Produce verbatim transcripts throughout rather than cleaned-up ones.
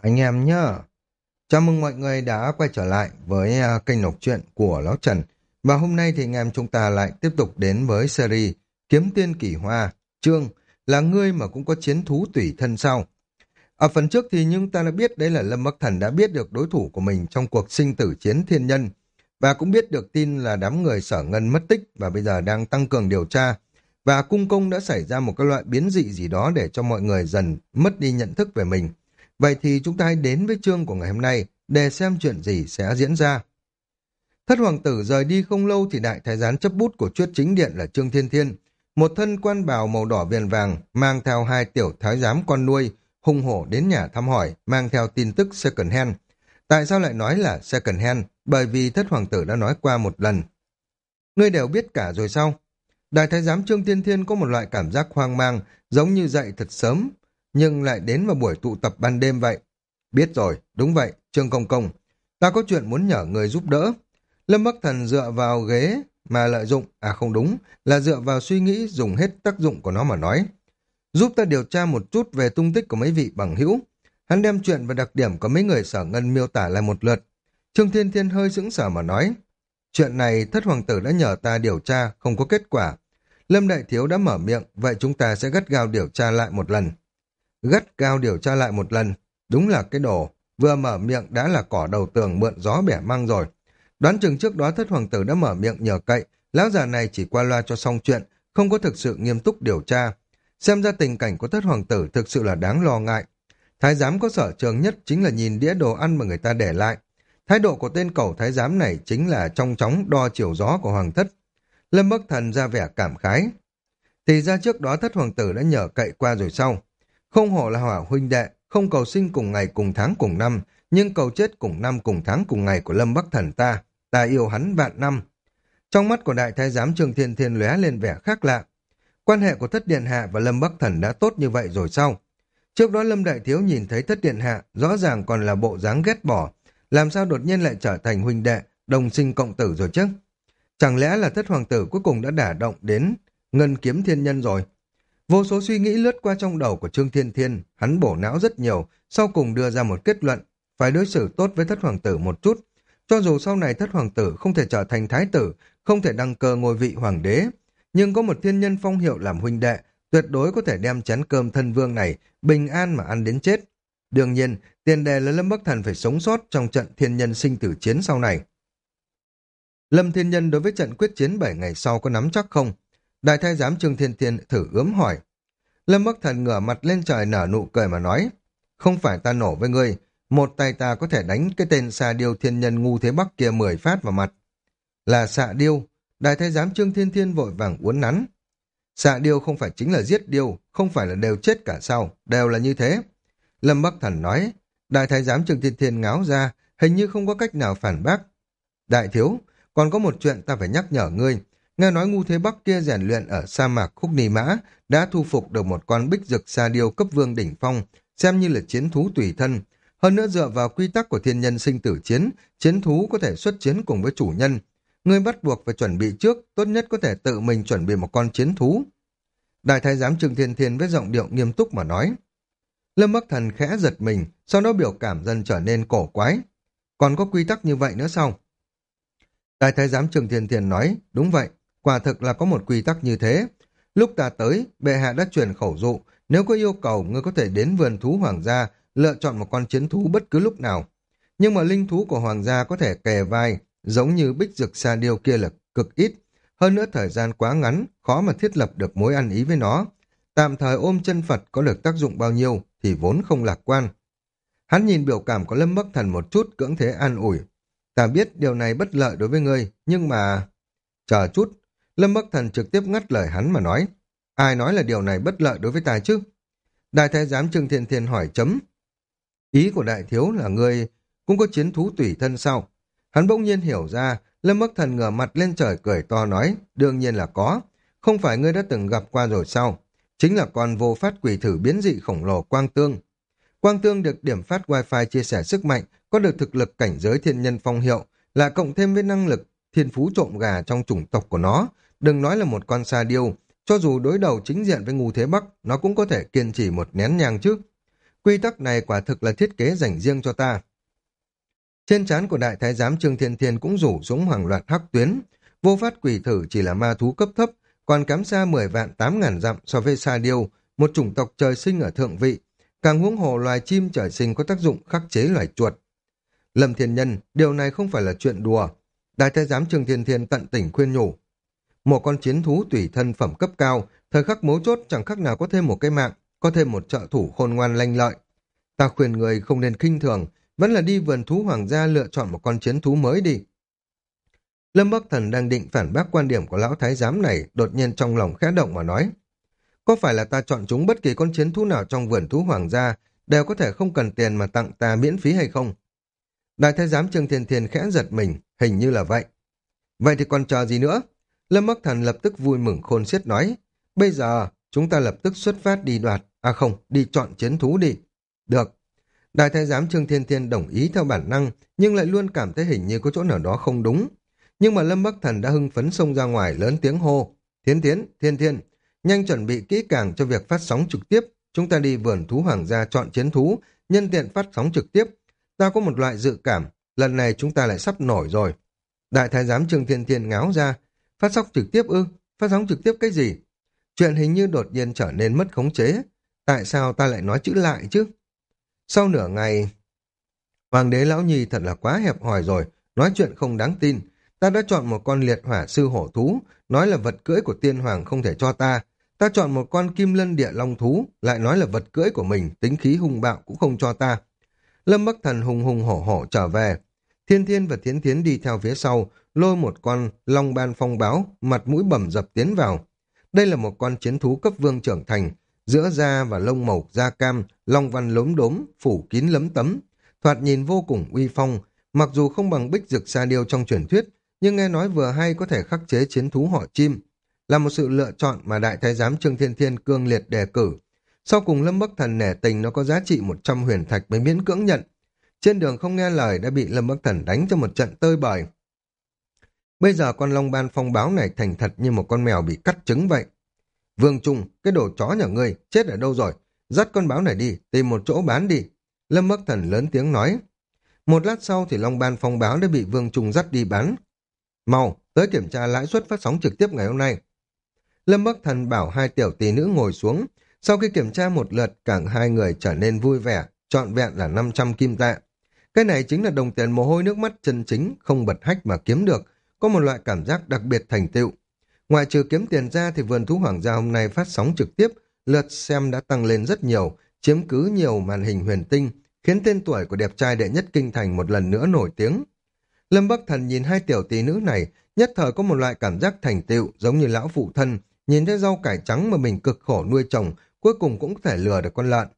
anh em nhá. Chào mừng mọi người đã quay trở lại với à, kênh đọc truyện của Lão Trần. Và hôm nay thì anh em chúng ta lại tiếp tục đến với series Kiếm Tiên Kỳ Hoa, chương là ngươi mà cũng có chiến thú tùy thân sao. Ở phần trước thì chúng ta đã biết đấy là Lâm Bắc Thần đã biết được đối thủ của mình trong cuộc sinh tử chiến thiên nhân, và cũng biết được tin là đám người Sở Ngân mất tích và bây giờ đang tăng cường điều tra. Và cung công đã xảy ra một cái loại biến dị gì đó để cho mọi người dần mất đi nhận thức về mình. Vậy thì chúng ta hãy đến với chương của ngày hôm nay để xem chuyện gì sẽ diễn ra. Thất hoàng tử rời đi không lâu thì đại thái giám chấp bút của Chuyết Chính Điện là Trương Thiên Thiên, một thân quan bào màu đỏ viền vàng, mang theo hai tiểu thái giám con nuôi, hùng hổ đến nhà thăm hỏi, mang theo tin tức second hand. Tại sao lại nói là second hand? Bởi vì thất hoàng tử đã nói qua một lần. Ngươi đều biết cả rồi sao? Đại thái giám Trương Thiên Thiên có một loại cảm giác hoang mang, giống như dậy thật sớm, nhưng lại đến vào buổi tụ tập ban đêm vậy. Biết rồi, đúng vậy, Trương Công Công. Ta có chuyện muốn nhờ người giúp đỡ. Lâm Bắc Thần dựa vào ghế mà lợi dụng, à không đúng, là dựa vào suy nghĩ dùng hết tác dụng của nó mà nói. Giúp ta điều tra một chút về tung tích của mấy vị bằng hữu. Hắn đem chuyện và đặc điểm của mấy người Sở Ngân miêu tả lại một lượt. Trương Thiên Thiên hơi sững sờ mà nói. Chuyện này thất hoàng tử đã nhờ ta điều tra, không có kết quả. Lâm Đại Thiếu đã mở miệng, vậy chúng ta sẽ gắt gao điều tra lại một lần. Gắt gao điều tra lại một lần, đúng là cái đồ, vừa mở miệng đã là cỏ đầu tường mượn gió bẻ măng rồi. Đoán chừng trước đó thất hoàng tử đã mở miệng nhờ cậy, lão già này chỉ qua loa cho xong chuyện, không có thực sự nghiêm túc điều tra. Xem ra tình cảnh của thất hoàng tử thực sự là đáng lo ngại. Thái giám có sở trường nhất chính là nhìn đĩa đồ ăn mà người ta để lại. Thái độ của tên cẩu thái giám này chính là trong chóng đo chiều gió của hoàng thất. Lâm Bắc Thần ra vẻ cảm khái. Thì ra trước đó thất hoàng tử đã nhờ cậy qua rồi sau. Không hổ là hỏa huynh đệ, không cầu sinh cùng ngày cùng tháng cùng năm, nhưng cầu chết cùng năm cùng tháng cùng ngày của Lâm Bắc Thần ta, ta yêu hắn vạn năm. Trong mắt của đại thái giám Trương Thiên Thiên lóe lên vẻ khác lạ. Quan hệ của thất điện hạ và Lâm Bắc Thần đã tốt như vậy rồi sao? Trước đó Lâm Đại Thiếu nhìn thấy thất điện hạ rõ ràng còn là bộ dáng ghét bỏ, làm sao đột nhiên lại trở thành huynh đệ, đồng sinh cộng tử rồi chứ? Chẳng lẽ là thất hoàng tử cuối cùng đã đả động đến ngân kiếm thiên nhân rồi? Vô số suy nghĩ lướt qua trong đầu của Trương Thiên Thiên, hắn bổ não rất nhiều, sau cùng đưa ra một kết luận, phải đối xử tốt với thất hoàng tử một chút. Cho dù sau này thất hoàng tử không thể trở thành thái tử, không thể đăng cơ ngôi vị hoàng đế, nhưng có một thiên nhân phong hiệu làm huynh đệ, tuyệt đối có thể đem chén cơm thân vương này bình an mà ăn đến chết. Đương nhiên, tiền đề là Lâm Bắc Thần phải sống sót trong trận thiên nhân sinh tử chiến sau này. Lâm Thiên Nhân đối với trận quyết chiến bảy ngày sau có nắm chắc không? Đại thái giám Trương Thiên Thiên thử ướm hỏi. Lâm Bắc Thần ngửa mặt lên trời nở nụ cười mà nói. Không phải ta nổ với ngươi, một tay ta có thể đánh cái tên xà điêu thiên nhân ngu thế bắc kia mười phát vào mặt. Là xạ điêu. Đại thái giám Trương Thiên Thiên vội vàng uốn nắn. Xạ điêu không phải chính là giết điêu, không phải là đều chết cả sao, đều là như thế. Lâm Bắc Thần nói. Đại thái giám Trương Thiên Thiên ngáo ra, hình như không có cách nào phản bác. Đại thiếu, còn có một chuyện ta phải nhắc nhở ngươi. Nghe nói ngu thế bắc kia rèn luyện ở sa mạc Khúc Ni Mã đã thu phục được một con bích dực sa điêu cấp vương đỉnh phong, xem như là chiến thú tùy thân. Hơn nữa dựa vào quy tắc của thiên nhân sinh tử chiến, chiến thú có thể xuất chiến cùng với chủ nhân. Ngươi bắt buộc phải chuẩn bị trước, tốt nhất có thể tự mình chuẩn bị một con chiến thú. Đại thái giám Trương Thiên Thiên với giọng điệu nghiêm túc mà nói. Lâm Bắc Thần khẽ giật mình, sau đó biểu cảm dần trở nên cổ quái. Còn có quy tắc như vậy nữa sao? Đại thái giám Trương Thiên Thiên nói, đúng vậy, quả thực là có một quy tắc như thế. Lúc ta tới, bệ hạ đã truyền khẩu dụ, nếu có yêu cầu, ngươi có thể đến vườn thú hoàng gia, lựa chọn một con chiến thú bất cứ lúc nào. Nhưng mà linh thú của hoàng gia có thể kề vai, giống như bích dực sa điêu kia là cực ít. Hơn nữa thời gian quá ngắn, khó mà thiết lập được mối ăn ý với nó. Tạm thời ôm chân Phật có được tác dụng bao nhiêu thì vốn không lạc quan. Hắn nhìn biểu cảm của Lâm Bắc Thần một chút cưỡng thế an ủi. Ta biết điều này bất lợi đối với ngươi, nhưng mà... Chờ chút, Lâm Bắc Thần trực tiếp ngắt lời hắn mà nói. Ai nói là điều này bất lợi đối với ta chứ? Đại thái giám Trương Thiên Thiên hỏi chấm. Ý của đại thiếu là ngươi cũng có chiến thú tùy thân sao? Hắn bỗng nhiên hiểu ra, Lâm Bắc Thần ngửa mặt lên trời cười to nói, đương nhiên là có. Không phải ngươi đã từng gặp qua rồi sao? Chính là con vô phát quỷ thử biến dị khổng lồ Quang Tương. Quang Tương được điểm phát wifi chia sẻ sức mạnh, có được thực lực cảnh giới thiên nhân phong hiệu, là cộng thêm với năng lực thiên phú trộm gà trong chủng tộc của nó. Đừng nói là một con sa điêu, cho dù đối đầu chính diện với ngu thế bắc, nó cũng có thể kiên trì một nén nhang chứ. Quy tắc này quả thực là thiết kế dành riêng cho ta. Trên trán của đại thái giám Trương Thiên Thiên cũng rủ xuống hàng loạt hắc tuyến. Vô phát quỷ thử chỉ là ma thú cấp thấp, còn kém xa mười vạn tám ngàn dặm so với Sa Điêu, một chủng tộc trời sinh ở thượng vị. Càng huống hồ loài chim trời sinh có tác dụng khắc chế loài chuột. Lâm Thiên Nhân, điều này không phải là chuyện đùa. Đại thái giám Trương Thiên Thiên tận tình khuyên nhủ. Một con chiến thú tùy thân phẩm cấp cao, thời khắc mấu chốt chẳng khác nào có thêm một cái mạng, có thêm một trợ thủ khôn ngoan lanh lợi. Ta khuyên người không nên khinh thường, vẫn là đi vườn thú hoàng gia lựa chọn một con chiến thú mới đi. Lâm Bắc Thần đang định phản bác quan điểm của lão thái giám này, đột nhiên trong lòng khẽ động mà nói. Có phải là ta chọn chúng bất kỳ con chiến thú nào trong vườn thú hoàng gia đều có thể không cần tiền mà tặng ta miễn phí hay không? Đại thái giám Trương Thiên Thiên khẽ giật mình, hình như là vậy. Vậy thì còn chờ gì nữa? Lâm Bắc Thần lập tức vui mừng khôn xiết nói. Bây giờ chúng ta lập tức xuất phát đi đoạt, à không, đi chọn chiến thú đi. Được. Đại thái giám Trương Thiên Thiên đồng ý theo bản năng, nhưng lại luôn cảm thấy hình như có chỗ nào đó không đúng. Nhưng mà Lâm Bắc Thần đã hưng phấn xông ra ngoài lớn tiếng hô. Thiên Thiên, Thiên Thiên, nhanh chuẩn bị kỹ càng cho việc phát sóng trực tiếp. Chúng ta đi vườn thú hoàng gia chọn chiến thú, nhân tiện phát sóng trực tiếp. Ta có một loại dự cảm, lần này chúng ta lại sắp nổi rồi. Đại thái giám Trương Thiên Thiên ngáo ra. Phát sóng trực tiếp ư? Phát sóng trực tiếp cái gì? Chuyện hình như đột nhiên trở nên mất khống chế. Tại sao ta lại nói chữ lại chứ? Sau nửa ngày, Hoàng đế Lão Nhi thật là quá hẹp hòi rồi, nói chuyện không đáng tin. Ta đã chọn một con liệt hỏa sư hổ thú, nói là vật cưỡi của tiên hoàng không thể cho ta. Ta chọn một con kim lân địa long thú, lại nói là vật cưỡi của mình, tính khí hung bạo cũng không cho ta. Lâm Bắc Thần hùng hùng hổ hổ trở về. Thiên Thiên và Thiến Thiến đi theo phía sau, lôi một con long ban phong báo, mặt mũi bầm dập tiến vào. Đây là một con chiến thú cấp vương trưởng thành, giữa da và lông màu da cam, long văn lốm đốm, phủ kín lấm tấm. Thoạt nhìn vô cùng uy phong, mặc dù không bằng bích dực sa điêu trong truyền thuyết, nhưng nghe nói vừa hay có thể khắc chế chiến thú họ chim. Là một sự lựa chọn mà đại thái giám Trương Thiên Thiên cương liệt đề cử. Sau cùng Lâm Bắc Thần nể tình nó có giá trị một trăm huyền thạch mới miễn cưỡng nhận. Trên đường không nghe lời đã bị Lâm Bắc Thần đánh cho một trận tơi bời. Bây giờ con long ban phong báo này thành thật như một con mèo bị cắt trứng vậy. Vương Trung, cái đồ chó nhà ngươi, chết ở đâu rồi? Dắt con báo này đi, tìm một chỗ bán đi. Lâm Bắc Thần lớn tiếng nói. Một lát sau thì long ban phong báo đã bị Vương Trung dắt đi bán. Mau, tới kiểm tra lãi suất phát sóng trực tiếp ngày hôm nay. Lâm Bắc Thần bảo hai tiểu tỷ nữ ngồi xuống. Sau khi kiểm tra một lượt, cả hai người trở nên vui vẻ, trọn vẹn là năm trăm kim tệ. Cái này chính là đồng tiền mồ hôi nước mắt chân chính, không bật hách mà kiếm được, có một loại cảm giác đặc biệt thành tựu. Ngoài trừ kiếm tiền ra thì vườn thú hoàng gia hôm nay phát sóng trực tiếp, lượt xem đã tăng lên rất nhiều, chiếm cứ nhiều màn hình huyền tinh, khiến tên tuổi của đẹp trai đệ nhất kinh thành một lần nữa nổi tiếng. Lâm Bắc Thần nhìn hai tiểu tỷ nữ này, nhất thời có một loại cảm giác thành tựu giống như lão phụ thân, nhìn thấy rau cải trắng mà mình cực khổ nuôi trồng, cuối cùng cũng có thể lừa được con lợn.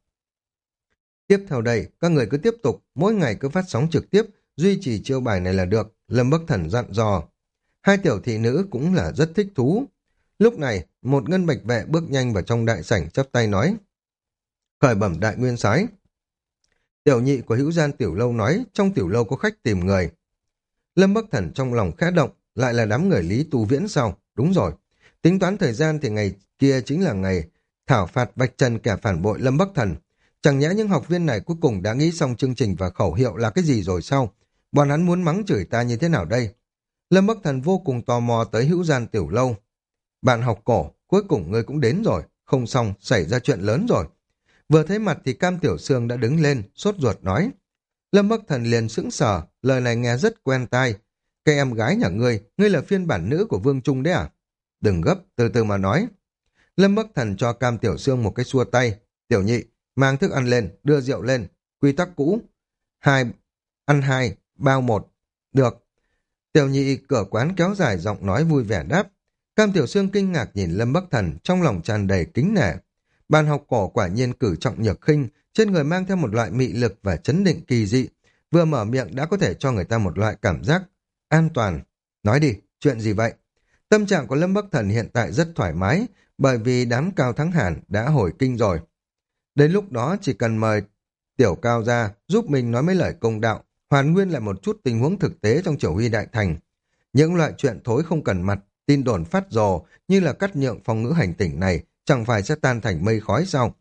Tiếp theo đây, các người cứ tiếp tục, mỗi ngày cứ phát sóng trực tiếp, duy trì chiêu bài này là được, Lâm Bắc Thần dặn dò. Hai tiểu thị nữ cũng là rất thích thú. Lúc này, một ngân bạch vệ bước nhanh vào trong đại sảnh chắp tay nói. Khởi bẩm đại nguyên soái. Tiểu nhị của hữu gian tiểu lâu nói, trong tiểu lâu có khách tìm người. Lâm Bắc Thần trong lòng khẽ động, lại là đám người Lý Tu Viễn sao? Đúng rồi. Tính toán thời gian thì ngày kia chính là ngày thảo phạt vạch trần kẻ phản bội Lâm Bắc Thần. Chẳng nhẽ những học viên này cuối cùng đã nghĩ xong chương trình và khẩu hiệu là cái gì rồi sao? Bọn hắn muốn mắng chửi ta như thế nào đây? Lâm Bắc Thần vô cùng tò mò tới hữu gian tiểu lâu. Bạn học cổ, cuối cùng ngươi cũng đến rồi. Không xong, xảy ra chuyện lớn rồi. Vừa thấy mặt thì Cam Tiểu Sương đã đứng lên, sốt ruột nói. Lâm Bắc Thần liền sững sờ, lời này nghe rất quen tai. Cái em gái nhà ngươi, ngươi là phiên bản nữ của Vương Trung đấy à? Đừng gấp, từ từ mà nói. Lâm Bắc Thần cho Cam Tiểu Sương một cái xua tay. Tiểu nhị, mang thức ăn lên, đưa rượu lên. Quy tắc cũ. Hai, ăn hai, bao một. Được. Tiểu nhị cửa quán kéo dài giọng nói vui vẻ đáp. Cam Tiểu Sương kinh ngạc nhìn Lâm Bắc Thần, trong lòng tràn đầy kính nể. Bàn học cổ quả nhiên cử trọng nhược khinh, trên người mang theo một loại mị lực và chấn định kỳ dị. Vừa mở miệng đã có thể cho người ta một loại cảm giác an toàn. Nói đi, chuyện gì vậy? Tâm trạng của Lâm Bắc Thần hiện tại rất thoải mái, bởi vì đám Cao Thắng Hàn đã hồi kinh rồi. Đến lúc đó chỉ cần mời Tiểu Cao ra giúp mình nói mấy lời công đạo, hoàn nguyên lại một chút tình huống thực tế trong chỉ huy đại thành. Những loại chuyện thối không cần mặt, tin đồn phát rồ như là cắt nhượng phong ngữ hành tỉnh này chẳng phải sẽ tan thành mây khói sao?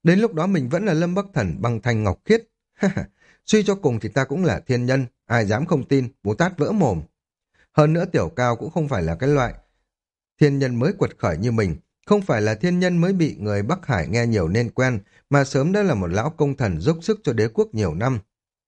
Đến lúc đó mình vẫn là Lâm Bắc Thần băng thanh ngọc khiết. Suy cho cùng thì ta cũng là thiên nhân, ai dám không tin, Bồ Tát vỡ mồm. Hơn nữa Tiểu Cao cũng không phải là cái loại thiên nhân mới quật khởi như mình, không phải là thiên nhân mới bị người Bắc Hải nghe nhiều nên quen, mà sớm đã là một lão công thần dốc sức cho đế quốc nhiều năm.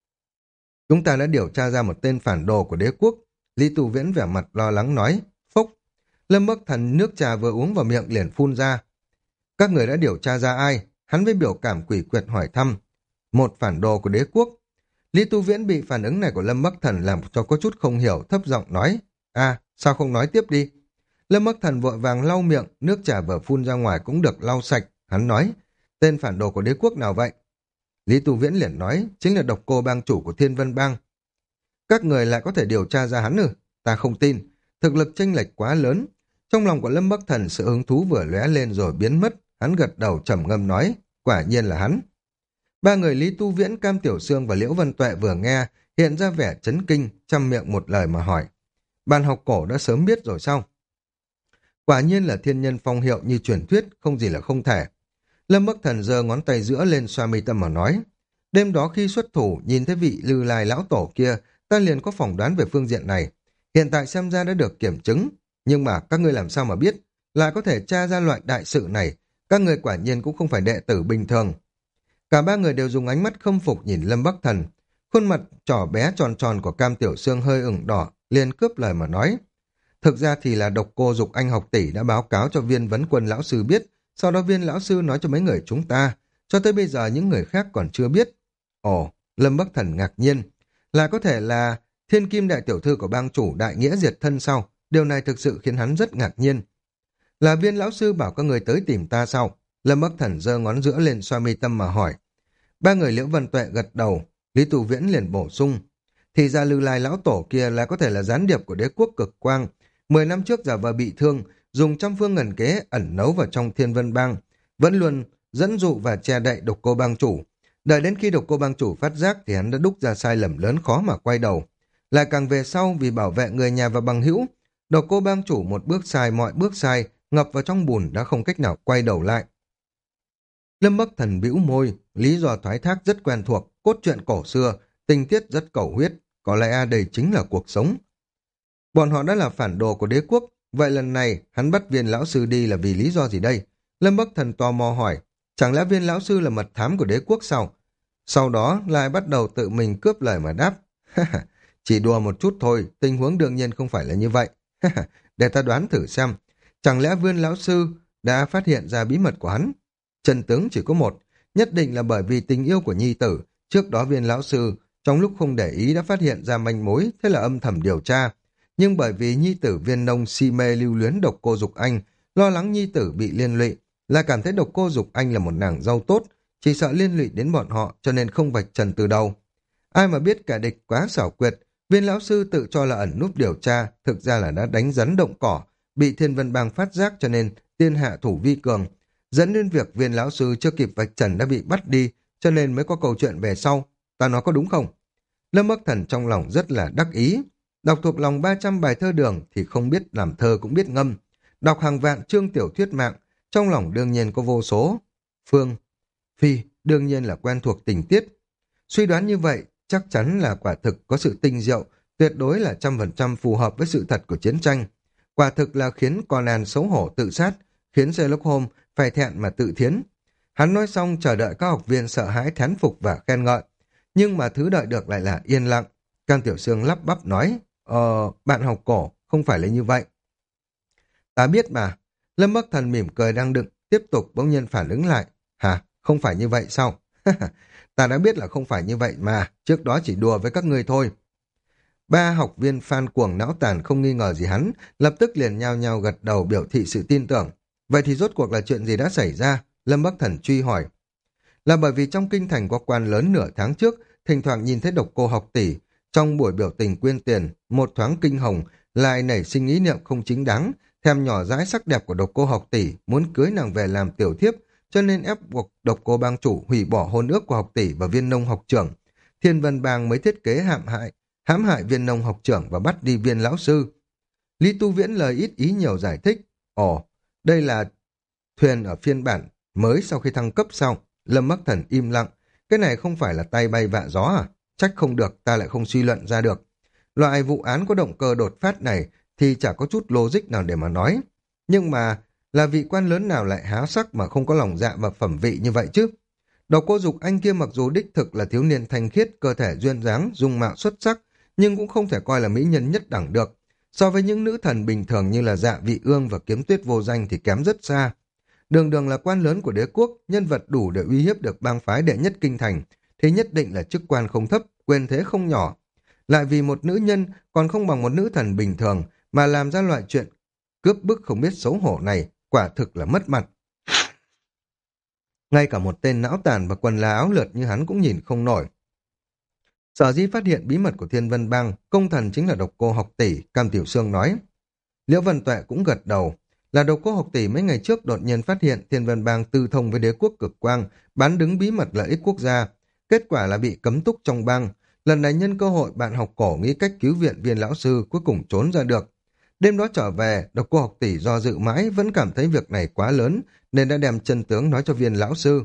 Chúng ta đã điều tra ra một tên phản đồ của đế quốc. Lý Tu Viễn vẻ mặt lo lắng nói. Phúc! Lâm Bắc Thần nước trà vừa uống vào miệng liền phun ra. Các người đã điều tra ra ai? Hắn với biểu cảm quỷ quyệt hỏi thăm. Một phản đồ của đế quốc. Lý Tu Viễn bị phản ứng này của Lâm Bắc Thần làm cho có chút không hiểu, thấp giọng nói. À, sao không nói tiếp đi? Lâm Bắc Thần vội vàng lau miệng, nước trà vừa phun ra ngoài cũng được lau sạch. Hắn nói, tên phản đồ của đế quốc nào vậy? Lý Tu Viễn liền nói, chính là độc cô bang chủ của Thiên Vân Bang. Các người lại có thể điều tra ra hắn ư? Ta không tin, thực lực chênh lệch quá lớn. Trong lòng của Lâm Bắc Thần sự hứng thú vừa lóe lên rồi biến mất, hắn gật đầu trầm ngâm nói, quả nhiên là hắn. Ba người Lý Tu Viễn, Cam Tiểu Sương và Liễu Vân Tuệ vừa nghe, hiện ra vẻ chấn kinh, trăm miệng một lời mà hỏi. Bàn học cổ đã sớm biết rồi sao? Quả nhiên là thiên nhân phong hiệu như truyền thuyết, không gì là không thể. Lâm Bắc Thần giơ ngón tay giữa lên xoa mi tâm mà nói. Đêm đó khi xuất thủ, nhìn thấy vị Lư Lai lão tổ kia, ta liền có phỏng đoán về phương diện này. Hiện tại xem ra đã được kiểm chứng. Nhưng mà các ngươi làm sao mà biết, lại có thể tra ra loại đại sự này. Các người quả nhiên cũng không phải đệ tử bình thường. Cả ba người đều dùng ánh mắt khâm phục nhìn Lâm Bắc Thần. Khuôn mặt trỏ bé tròn tròn của Cam Tiểu Sương hơi ửng đỏ, liền cướp lời mà nói. Thực ra thì là độc cô Dục Anh học tỷ đã báo cáo cho Viên Vấn Quân lão sư biết, sau đó Viên lão sư nói cho mấy người chúng ta, cho tới bây giờ những người khác còn chưa biết. Ồ, Lâm Bắc Thần ngạc nhiên, là có thể là thiên kim đại tiểu thư của bang chủ đại nghĩa diệt thân sau, điều này thực sự khiến hắn rất ngạc nhiên. Là Viên lão sư bảo các người tới tìm ta sau. Lâm Bắc Thần giơ ngón giữa lên xoa mi tâm mà hỏi. Ba người Liễu Vân Tuệ gật đầu, Lý Tu Viễn liền bổ sung. Thì ra Lư Lai lão tổ kia là có thể là gián điệp của đế quốc cực quang. Mười năm trước giả vờ bị thương, dùng trăm phương ngần kế ẩn nấu vào trong Thiên Vân Bang, vẫn luôn dẫn dụ và che đậy độc cô bang chủ. Đợi đến khi độc cô bang chủ phát giác thì hắn đã đúc ra sai lầm lớn khó mà quay đầu. Lại càng về sau vì bảo vệ người nhà và bằng hữu, độc cô bang chủ một bước sai mọi bước sai, ngập vào trong bùn đã không cách nào quay đầu lại. Lâm Bắc Thần bĩu môi, lý do thoái thác rất quen thuộc, cốt truyện cổ xưa, tình tiết rất cầu huyết, có lẽ đây chính là cuộc sống. Bọn họ đã là phản đồ của đế quốc, vậy lần này hắn bắt Viên lão sư đi là vì lý do gì đây? Lâm Bắc Thần tò mò hỏi, chẳng lẽ Viên lão sư là mật thám của đế quốc sao? Sau đó lại bắt đầu tự mình cướp lời mà đáp. Chỉ đùa một chút thôi, tình huống đương nhiên không phải là như vậy. Để ta đoán thử xem, chẳng lẽ Viên lão sư đã phát hiện ra bí mật của hắn? Chân tướng chỉ có một, nhất định là bởi vì tình yêu của nhi tử. Trước đó Viên lão sư trong lúc không để ý đã phát hiện ra manh mối, thế là âm thầm điều tra. Nhưng bởi vì nhi tử Viên nông si mê lưu luyến độc cô Dục Anh, lo lắng nhi tử bị liên lụy, là cảm thấy độc cô Dục Anh là một nàng dâu tốt, chỉ sợ liên lụy đến bọn họ cho nên không vạch trần từ đầu. Ai mà biết kẻ địch quá xảo quyệt, Viên lão sư tự cho là ẩn núp điều tra, thực ra là đã đánh rắn động cỏ, bị Thiên Vân Bang phát giác cho nên tiên hạ thủ vi cường, dẫn đến việc Viên lão sư chưa kịp vạch trần đã bị bắt đi, cho nên mới có câu chuyện về sau. Ta nói có đúng không? Lâm Bắc Thần trong lòng rất là đắc ý. Đọc thuộc lòng ba trăm bài thơ đường thì không biết làm thơ cũng biết ngâm. Đọc hàng vạn chương tiểu thuyết mạng, trong lòng đương nhiên có vô số. Phương, Phi đương nhiên là quen thuộc tình tiết. Suy đoán như vậy chắc chắn là quả thực có sự tinh diệu, tuyệt đối là trăm phần trăm phù hợp với sự thật của chiến tranh. Quả thực là khiến Conan xấu hổ tự sát, khiến Sherlock Holmes phải thẹn mà tự thiến. Hắn nói xong chờ đợi các học viên sợ hãi thán phục và khen ngợi. Nhưng mà thứ đợi được lại là yên lặng. Cam Tiểu Sương lắp bắp nói, Ờ, bạn học cổ, không phải là như vậy. Ta biết mà. Lâm Bắc Thần mỉm cười đang đựng, tiếp tục bỗng nhiên phản ứng lại. Hả, không phải như vậy sao? Ta đã biết là không phải như vậy mà, trước đó chỉ đùa với các ngươi thôi. Ba học viên Phan Cuồng não tàn không nghi ngờ gì hắn, lập tức liền nhao nhao gật đầu biểu thị sự tin tưởng. Vậy thì rốt cuộc là chuyện gì đã xảy ra? Lâm Bắc Thần truy hỏi. Là bởi vì trong kinh thành có quan lớn nửa tháng trước, thỉnh thoảng nhìn thấy độc cô học tỷ, trong buổi biểu tình quyên tiền, một thoáng kinh hồng, lại nảy sinh ý niệm không chính đáng, thèm nhỏ dãi sắc đẹp của độc cô học tỷ, muốn cưới nàng về làm tiểu thiếp, cho nên ép buộc độc cô bang chủ hủy bỏ hôn ước của học tỷ và Viên nông học trưởng. Thiên Vân Bang mới thiết kế hãm hại, hãm hại Viên nông học trưởng và bắt đi Viên lão sư. Lý Tu Viễn lời ít ý nhiều giải thích. Ồ, đây là thuyền ở phiên bản mới sau khi thăng cấp sau. Lâm Bắc Thần im lặng. Cái này không phải là tay bay vạ gió à? Trách không được, ta lại không suy luận ra được. Loại vụ án có động cơ đột phát này thì chả có chút logic nào để mà nói. Nhưng mà là vị quan lớn nào lại háo sắc mà không có lòng dạ và phẩm vị như vậy chứ? Độc Cô Dục Anh kia mặc dù đích thực là thiếu niên thanh khiết, cơ thể duyên dáng, dung mạo xuất sắc, nhưng cũng không thể coi là mỹ nhân nhất đẳng được. So với những nữ thần bình thường như là Dạ Vị Ương và Kiếm Tuyết Vô Danh thì kém rất xa. Đường đường là quan lớn của đế quốc, nhân vật đủ để uy hiếp được bang phái đệ nhất kinh thành, thì nhất định là chức quan không thấp, quyền thế không nhỏ. Lại vì một nữ nhân còn không bằng một nữ thần bình thường mà làm ra loại chuyện cướp bức không biết xấu hổ này, quả thực là mất mặt. Ngay cả một tên não tàn và quần là áo lượt như hắn cũng nhìn không nổi. Sở dĩ phát hiện bí mật của Thiên Vân Bang, công thần chính là Độc Cô Học Tỷ, Cam Tiểu Sương nói. Liễu Văn Tuệ cũng gật đầu. Là Độc Cô Học Tỷ mấy ngày trước đột nhiên phát hiện Thiên Vân Bang tư thông với đế quốc cực quang, bán đứng bí mật lợi ích quốc gia. Kết quả là bị cấm túc trong bang. Lần này nhân cơ hội bạn học cổ nghĩ cách cứu viện Viên lão sư, cuối cùng trốn ra được. Đêm đó trở về, Độc Cô Học Tỷ do dự mãi vẫn cảm thấy việc này quá lớn, nên đã đem chân tướng nói cho Viên lão sư.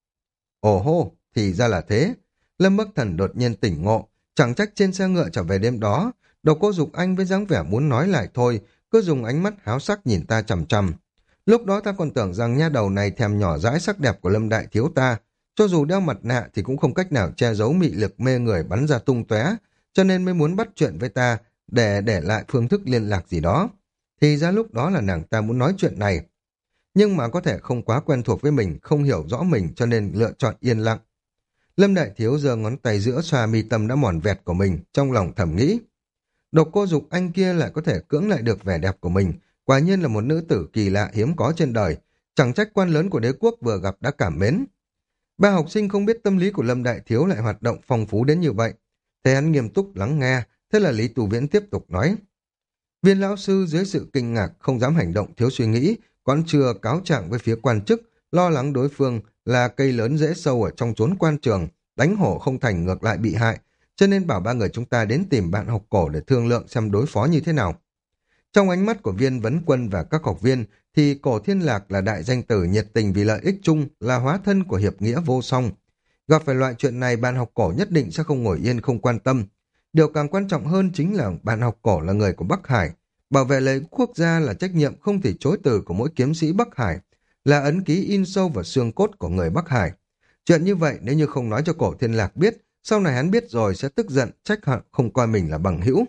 Ồ hô, thì ra là thế. Lâm Bắc Thần đột nhiên tỉnh ngộ, chẳng trách trên xe ngựa trở về đêm đó, Độc Cô Dục Anh với dáng vẻ muốn nói lại thôi, cứ dùng ánh mắt háo sắc nhìn ta chằm chằm. Lúc đó ta còn tưởng rằng nha đầu này thèm nhỏ dãi sắc đẹp của Lâm đại thiếu ta, cho dù đeo mặt nạ thì cũng không cách nào che giấu mị lực mê người bắn ra tung tóe, cho nên mới muốn bắt chuyện với ta để để lại phương thức liên lạc gì đó. Thì ra lúc đó là nàng ta muốn nói chuyện này. Nhưng mà có thể không quá quen thuộc với mình, không hiểu rõ mình cho nên lựa chọn yên lặng. Lâm đại thiếu giơ ngón tay giữa xoa mi tâm đã mòn vẹt của mình, trong lòng thầm nghĩ. Độc Cô Dục Anh kia lại có thể cưỡng lại được vẻ đẹp của mình, quả nhiên là một nữ tử kỳ lạ hiếm có trên đời, chẳng trách quan lớn của đế quốc vừa gặp đã cảm mến. Ba học sinh không biết tâm lý của Lâm đại thiếu lại hoạt động phong phú đến như vậy. Thấy hắn nghiêm túc lắng nghe, thế là Lý Tù Viễn tiếp tục nói. Viên lão sư dưới sự kinh ngạc không dám hành động thiếu suy nghĩ, còn chưa cáo trạng với phía quan chức, lo lắng đối phương là cây lớn rễ sâu ở trong chốn quan trường, đánh hổ không thành ngược lại bị hại, cho nên bảo ba người chúng ta đến tìm bạn học cổ để thương lượng xem đối phó như thế nào. Trong ánh mắt của Viên Vấn Quân và các học viên thì Cổ Thiên Lạc là đại danh tử nhiệt tình vì lợi ích chung, là hóa thân của hiệp nghĩa vô song. Gặp phải loại chuyện này bạn học cổ nhất định sẽ không ngồi yên không quan tâm. Điều càng quan trọng hơn chính là bạn học cổ là người của Bắc Hải. Bảo vệ lợi ích quốc gia là trách nhiệm không thể chối từ của mỗi kiếm sĩ Bắc Hải, là ấn ký in sâu vào xương cốt của người Bắc Hải. Chuyện như vậy nếu như không nói cho Cổ Thiên Lạc biết, sau này hắn biết rồi sẽ tức giận trách hận không coi mình là bằng hữu.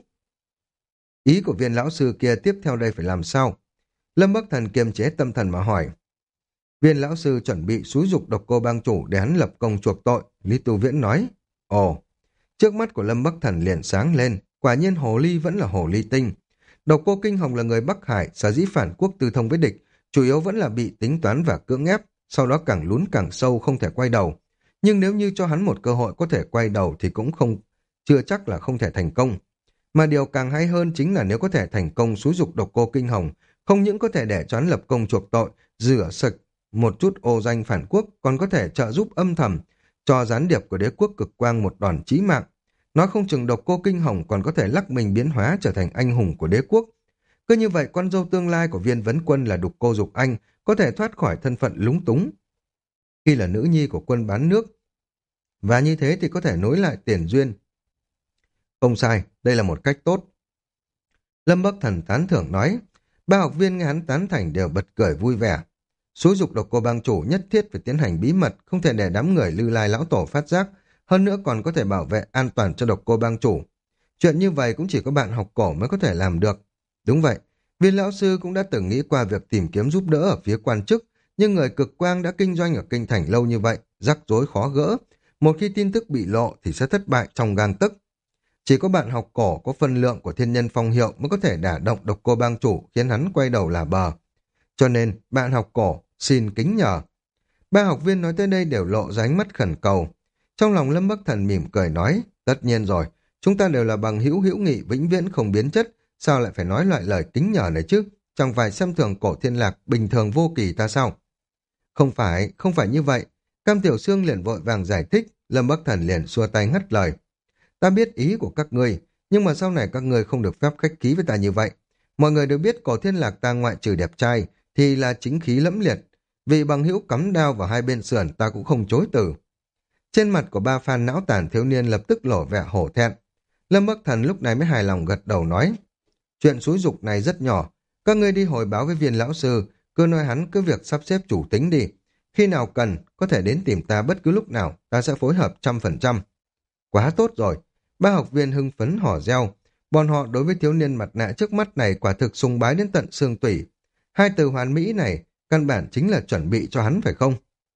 Ý của Viên lão sư kia tiếp theo đây phải làm sao? Lâm Bắc Thần kiềm chế tâm thần mà hỏi. Viên lão sư chuẩn bị xúi giục Độc Cô bang chủ để hắn lập công chuộc tội, Lý Tu Viễn nói. Ồ, trước mắt của Lâm Bắc Thần liền sáng lên, quả nhiên hồ ly vẫn là hồ ly tinh. Độc Cô Kinh Hồng là người Bắc Hải, sở dĩ phản quốc tư thông với địch, chủ yếu vẫn là bị tính toán và cưỡng ép, sau đó càng lún càng sâu không thể quay đầu. Nhưng nếu như cho hắn một cơ hội có thể quay đầu thì cũng không, chưa chắc là không thể thành công. Mà điều càng hay hơn chính là nếu có thể thành công xúi giục Độc Cô Kinh Hồng, không những có thể để cho hắn lập công chuộc tội, rửa sạch một chút ô danh phản quốc, còn có thể trợ giúp âm thầm cho gián điệp của đế quốc cực quang một đòn chí mạng. Nói không chừng Độc Cô Kinh Hồng còn có thể lắc mình biến hóa trở thành anh hùng của đế quốc. Cứ như vậy con dâu tương lai của Viên Vấn Quân là Độc Cô Dục Anh có thể thoát khỏi thân phận lúng túng khi là nữ nhi của quân bán nước, và như thế thì có thể nối lại tiền duyên. Không sai, đây là một cách tốt. Lâm Bắc Thần tán thưởng nói. Ba học viên nghe hắn tán thành đều bật cười vui vẻ. Xúi giục Độc Cô bang chủ nhất thiết phải tiến hành bí mật, không thể để đám người Lư Lai lão tổ phát giác, hơn nữa còn có thể bảo vệ an toàn cho Độc Cô bang chủ. Chuyện như vậy cũng chỉ có bạn học cổ mới có thể làm được. Đúng vậy, Viên lão sư cũng đã từng nghĩ qua việc tìm kiếm giúp đỡ ở phía quan chức, nhưng người cực quang đã kinh doanh ở kinh thành lâu như vậy, rắc rối khó gỡ. Một khi tin tức bị lộ thì sẽ thất bại trong gang tấc. Chỉ có bạn học cổ có phân lượng của thiên nhân phong hiệu mới có thể đả động Độc Cô bang chủ khiến hắn quay đầu là bờ. Cho nên, bạn học cổ, xin kính nhờ. Ba học viên nói tới đây đều lộ ra ánh mắt khẩn cầu. Trong lòng Lâm Bắc Thần mỉm cười nói, tất nhiên rồi, chúng ta đều là bằng hữu hữu nghị vĩnh viễn không biến chất, sao lại phải nói loại lời kính nhờ này chứ? Chẳng phải xem thường Cổ Thiên Lạc bình thường vô kỳ ta sao? Không phải, không phải như vậy. Cam Tiểu Sương liền vội vàng giải thích, Lâm Bắc Thần liền xua tay ngắt lời. Ta biết ý của các ngươi, nhưng mà sau này các ngươi không được phép khách khí với ta như vậy. Mọi người đều biết Cổ Thiên Lạc ta ngoại trừ đẹp trai thì là chính khí lẫm liệt, Vị bằng hữu cắm đao vào hai bên sườn ta cũng không chối từ. Trên mặt của ba phan não tàn thiếu niên lập tức lộ vẻ hổ thẹn. Lâm Bắc Thần lúc này mới hài lòng gật đầu nói, chuyện xúi dục này rất nhỏ, các ngươi đi hồi báo với viên lão sư, cứ nói hắn cứ việc sắp xếp chủ tính đi. Khi nào cần, có thể đến tìm ta bất cứ lúc nào, ta sẽ phối hợp trăm phần trăm. Quá tốt rồi, ba học viên hưng phấn hò reo. Bọn họ đối với thiếu niên mặt nạ trước mắt này quả thực sùng bái đến tận xương tủy. Hai từ hoàn mỹ này, căn bản chính là chuẩn bị cho hắn phải không?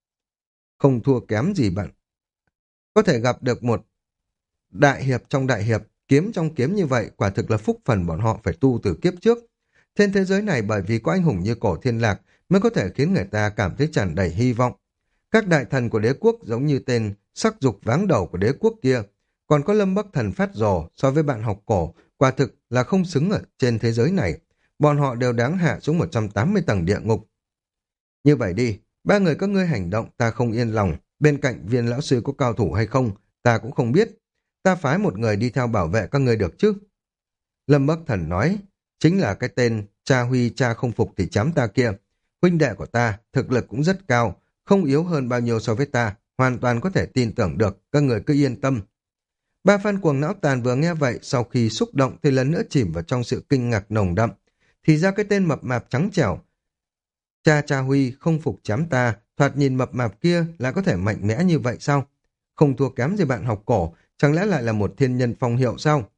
Không thua kém gì bạn. Có thể gặp được một đại hiệp trong đại hiệp, kiếm trong kiếm như vậy, quả thực là phúc phần bọn họ phải tu từ kiếp trước. Trên thế giới này bởi vì có anh hùng như Cổ Thiên Lạc mới có thể khiến người ta cảm thấy tràn đầy hy vọng. Các đại thần của đế quốc giống như tên sắc dục váng đầu của đế quốc kia, còn có Lâm Bắc Thần phát rồ so với bạn học cổ, quả thực là không xứng ở trên thế giới này. Bọn họ đều đáng hạ xuống một trăm tám mươi tầng địa ngục. Như vậy đi, ba người các ngươi hành động ta không yên lòng, bên cạnh viên lão sư có cao thủ hay không, ta cũng không biết. Ta phái một người đi theo bảo vệ các ngươi được chứ? Lâm Bắc Thần nói, chính là cái tên cha huy cha không phục thì chám ta kia. Huynh đệ của ta, thực lực cũng rất cao, không yếu hơn bao nhiêu so với ta, hoàn toàn có thể tin tưởng được, các người cứ yên tâm. Ba phan cuồng não tàn vừa nghe vậy, sau khi xúc động thì lần nữa chìm vào trong sự kinh ngạc nồng đậm. Thì ra cái tên mập mạp trắng trẻo, cha cha huy không phục chám ta, thoạt nhìn mập mạp kia là có thể mạnh mẽ như vậy sao? Không thua kém gì bạn học cổ, chẳng lẽ lại là một thiên nhân phong hiệu sao?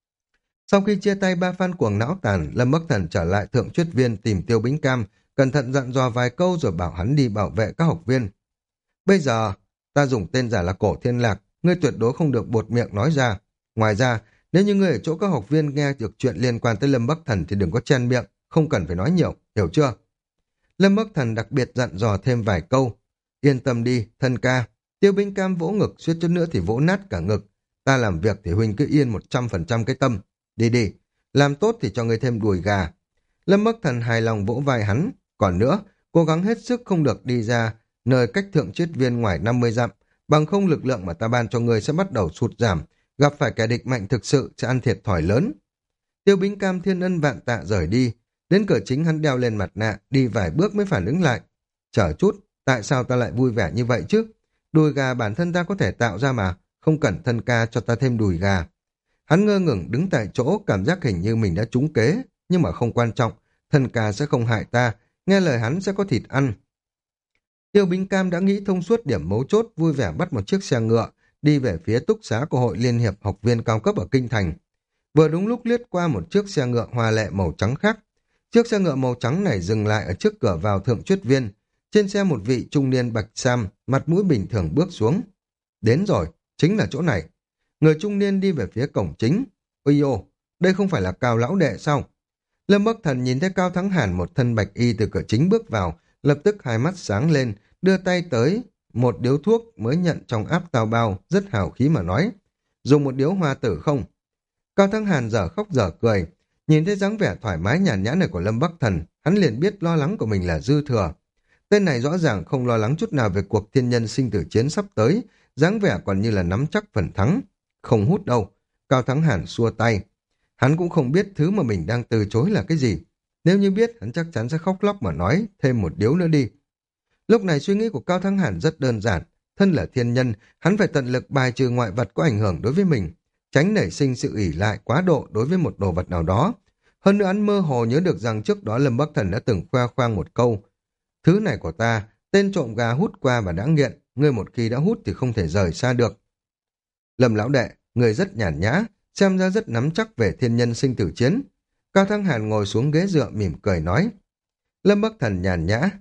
Sau khi chia tay ba phan cuồng não tàn, Lâm Bắc Thần trở lại thượng truyết viên tìm Tiêu Bính Cam, cẩn thận dặn dò vài câu rồi bảo hắn đi bảo vệ các học viên. Bây giờ, ta dùng tên giả là Cổ Thiên Lạc, ngươi tuyệt đối không được buột miệng nói ra. Ngoài ra, nếu như ngươi ở chỗ các học viên nghe được chuyện liên quan tới Lâm Bắc Thần thì đừng có chen miệng, không cần phải nói nhiều, hiểu chưa? Lâm Bắc Thần đặc biệt dặn dò thêm vài câu. Yên tâm đi, thân ca. Tiêu Bính Cam vỗ ngực, suýt chút nữa thì vỗ nát cả ngực. Ta làm việc thì huynh cứ yên một trăm phần trăm cái tâm. Đi đi, làm tốt thì cho ngươi thêm đùi gà. Lâm Bắc Thần hài lòng vỗ vai hắn. Còn nữa, cố gắng hết sức không được đi ra nơi cách thượng triết viên ngoài năm mươi dặm, bằng không lực lượng mà ta ban cho ngươi sẽ bắt đầu sụt giảm, gặp phải kẻ địch mạnh thực sự sẽ ăn thiệt thòi lớn. Tiêu Bính Cam thiên ân vạn tạ rời đi, đến cửa chính hắn đeo lên mặt nạ, đi vài bước mới phản ứng lại. Chờ chút, tại sao ta lại vui vẻ như vậy chứ? Đùi gà bản thân ta có thể tạo ra mà, không cần thân ca cho ta thêm đùi gà. Hắn ngơ ngẩn đứng tại chỗ, cảm giác hình như mình đã trúng kế, nhưng mà không quan trọng, thân ca sẽ không hại ta, nghe lời hắn sẽ có thịt ăn. Tiêu Bính Cam đã nghĩ thông suốt điểm mấu chốt, vui vẻ bắt một chiếc xe ngựa, đi về phía túc xá của Hội Liên hiệp học viên cao cấp ở Kinh Thành. Vừa đúng lúc liếc qua một chiếc xe ngựa hoa lệ màu trắng khác. Chiếc xe ngựa màu trắng này dừng lại ở trước cửa vào thượng truyết viên. Trên xe một vị trung niên bạch sam, mặt mũi bình thường bước xuống. Đến rồi, chính là chỗ này. Người trung niên đi về phía cổng chính. Ôi ô, đây không phải là Cao lão đệ sao? Lâm Bắc Thần nhìn thấy Cao Thắng Hàn một thân bạch y từ cửa chính bước vào, lập tức hai mắt sáng lên, đưa tay tới một điếu thuốc mới nhận trong áp tao bao, rất hào khí mà nói. Dùng một điếu hoa tử không? Cao Thắng Hàn dở khóc dở cười, nhìn thấy dáng vẻ thoải mái nhàn nhã này của Lâm Bắc Thần, hắn liền biết lo lắng của mình là dư thừa. Tên này rõ ràng không lo lắng chút nào về cuộc thiên nhân sinh tử chiến sắp tới, dáng vẻ còn như là nắm chắc phần thắng. Không hút đâu. Cao Thắng Hàn xua tay. Hắn cũng không biết thứ mà mình đang từ chối là cái gì. Nếu như biết, hắn chắc chắn sẽ khóc lóc mà nói, thêm một điếu nữa đi. Lúc này suy nghĩ của Cao Thắng Hàn rất đơn giản. Thân là thiên nhân, hắn phải tận lực bài trừ ngoại vật có ảnh hưởng đối với mình, tránh nảy sinh sự ỷ lại quá độ đối với một đồ vật nào đó. Hơn nữa hắn mơ hồ nhớ được rằng trước đó Lâm Bắc Thần đã từng khoe khoang một câu. Thứ này của ta, tên trộm gà hút qua và đã nghiện, ngươi một khi đã hút thì không thể rời xa được. Lâm lão đệ, người rất nhàn nhã, xem ra rất nắm chắc về thiên nhân sinh tử chiến. Cao Thắng Hàn ngồi xuống ghế dựa mỉm cười nói. Lâm Bắc Thần nhàn nhã,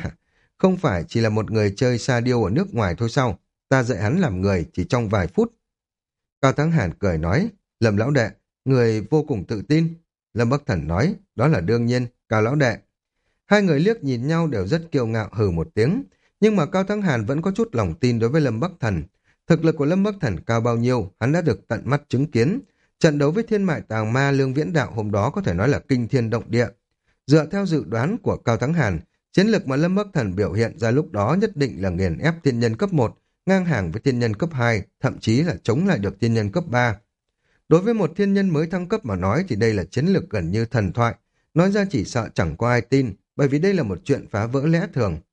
không phải chỉ là một người chơi sa điêu ở nước ngoài thôi sao, ta dạy hắn làm người chỉ trong vài phút. Cao Thắng Hàn cười nói, Lâm lão đệ, người vô cùng tự tin. Lâm Bắc Thần nói, đó là đương nhiên, Cao lão đệ. Hai người liếc nhìn nhau đều rất kiêu ngạo hừ một tiếng, nhưng mà Cao Thắng Hàn vẫn có chút lòng tin đối với Lâm Bắc Thần. Thực lực của Lâm Bắc Thần cao bao nhiêu, hắn đã được tận mắt chứng kiến. Trận đấu với thiên mại tàng ma Lương Viễn Đạo hôm đó có thể nói là kinh thiên động địa. Dựa theo dự đoán của Cao Thắng Hàn, chiến lược mà Lâm Bắc Thần biểu hiện ra lúc đó nhất định là nghiền ép thiên nhân cấp một, ngang hàng với thiên nhân cấp hai, thậm chí là chống lại được thiên nhân cấp ba. Đối với một thiên nhân mới thăng cấp mà nói thì đây là chiến lược gần như thần thoại, nói ra chỉ sợ chẳng có ai tin, bởi vì đây là một chuyện phá vỡ lẽ thường.